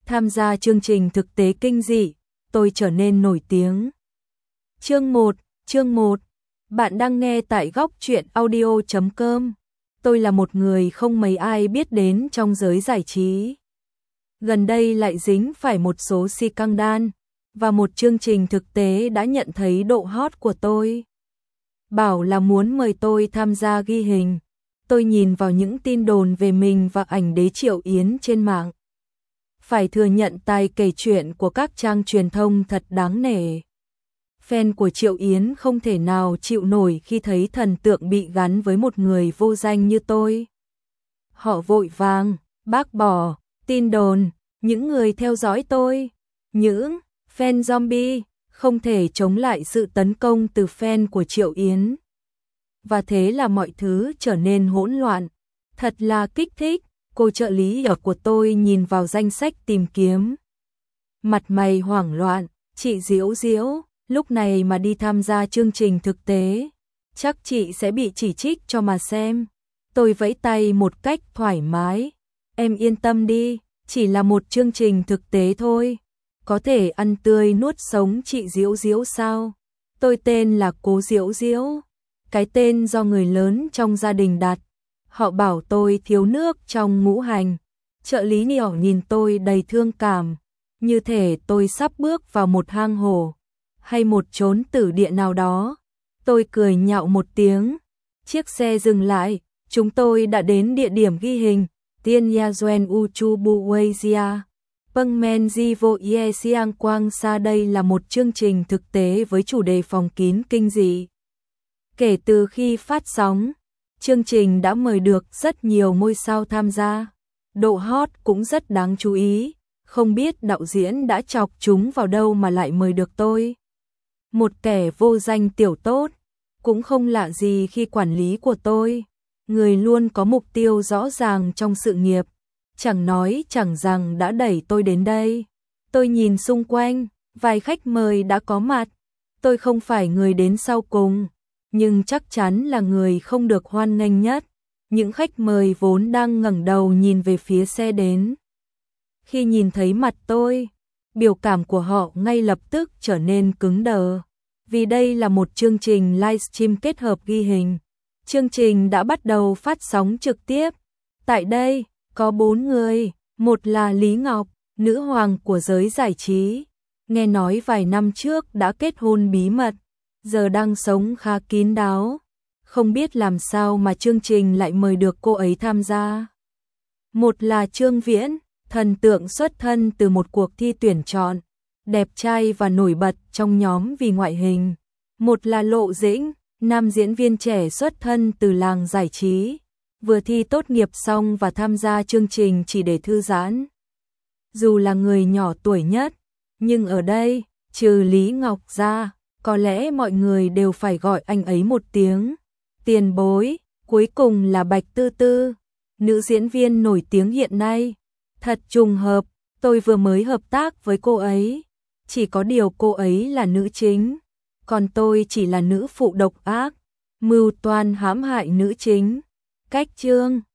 tham gia chương trình thực tế kinh dị, tôi trở nên nổi tiếng. Chương 1, bạn đang nghe tại góc truyện audio.com. Tôi là một người không mấy ai biết đến trong giới giải trí. Gần đây lại dính phải một số scandal, và một chương trình thực tế đã nhận thấy độ hot của tôi. Bảo là muốn mời tôi tham gia ghi hình. Tôi nhìn vào những tin đồn về mình và ảnh đế Triệu Yến trên mạng. Phải thừa nhận tài kể chuyện của các trang truyền thông thật đáng nể. Fan của Triệu Yến không thể nào chịu nổi khi thấy thần tượng bị gắn với một người vô danh như tôi. Họ vội vàng bác bỏ tin đồn, những người theo dõi tôi, những fan zombie không thể chống lại sự tấn công từ fan của Triệu Yến. Và thế là mọi thứ trở nên hỗn loạn, thật là kích thích. Cô trợ lý của tôi nhìn vào danh sách tìm kiếm. Mặt mày hoảng loạn, chị Diễu Diễu, lúc này mà đi tham gia chương trình thực tế, chắc chị sẽ bị chỉ trích cho mà xem. Tôi vẫy tay một cách thoải mái. Em yên tâm đi, chỉ là một chương trình thực tế thôi. Có thể ăn tươi nuốt sống chị Diễu Diễu sao? Tôi tên là Cố Diễu Diễu, cái tên do người lớn trong gia đình đặt. Họ bảo tôi thiếu nước trong ngũ hành. Trợ lý nhỏ nhìn tôi đầy thương cảm, như thể tôi sắp bước vào một hang hổ hay một chốn tử địa nào đó. Tôi cười nhạo một tiếng. Chiếc xe dừng lại, chúng tôi đã đến địa điểm ghi hình. Tiên Ya Duen Uchu Buwayzia. Pengmen Jivo Ye Siang Quang Sa. Đây là một chương trình thực tế với chủ đề phòng kín kinh dị. Kể từ khi phát sóng, chương trình đã mời được rất nhiều ngôi sao tham gia. Độ hot cũng rất đáng chú ý, không biết đạo diễn đã chọc chúng vào đâu mà lại mời được tôi. Một kẻ vô danh tiểu tốt, cũng không lạ gì khi quản lý của tôi, người luôn có mục tiêu rõ ràng trong sự nghiệp, chẳng nói chẳng rằng đã đẩy tôi đến đây. Tôi nhìn xung quanh, vài khách mời đã có mặt. Tôi không phải người đến sau cùng, nhưng chắc chắn là người không được hoan nghênh nhất. Những khách mời vốn đang ngẩng đầu nhìn về phía xe đến. Khi nhìn thấy mặt tôi, biểu cảm của họ ngay lập tức trở nên cứng đờ. Vì đây là một chương trình livestream kết hợp ghi hình. Chương trình đã bắt đầu phát sóng trực tiếp. Tại đây, có 4 người. Một là Lý Ngọc, nữ hoàng của giới giải trí. Nghe nói vài năm trước đã kết hôn bí mật, giờ đang sống khá kín đáo. Không biết làm sao mà chương trình lại mời được cô ấy tham gia. Một là Trương Viễn, thần tượng xuất thân từ một cuộc thi tuyển chọn, đẹp trai và nổi bật trong nhóm vì ngoại hình. Một là Lộ Dĩnh, nam diễn viên trẻ xuất thân từ làng giải trí, vừa thi tốt nghiệp xong và tham gia chương trình chỉ để thư giãn. Dù là người nhỏ tuổi nhất, nhưng ở đây, trừ Lý Ngọc ra, có lẽ mọi người đều phải gọi anh ấy một tiếng tiền bối. Cuối cùng là Bạch Tư Tư, nữ diễn viên nổi tiếng hiện nay. Thật trùng hợp, tôi vừa mới hợp tác với cô ấy. Chỉ có điều cô ấy là nữ chính, còn tôi chỉ là nữ phụ độc ác, mưu toan hãm hại nữ chính. Cách chương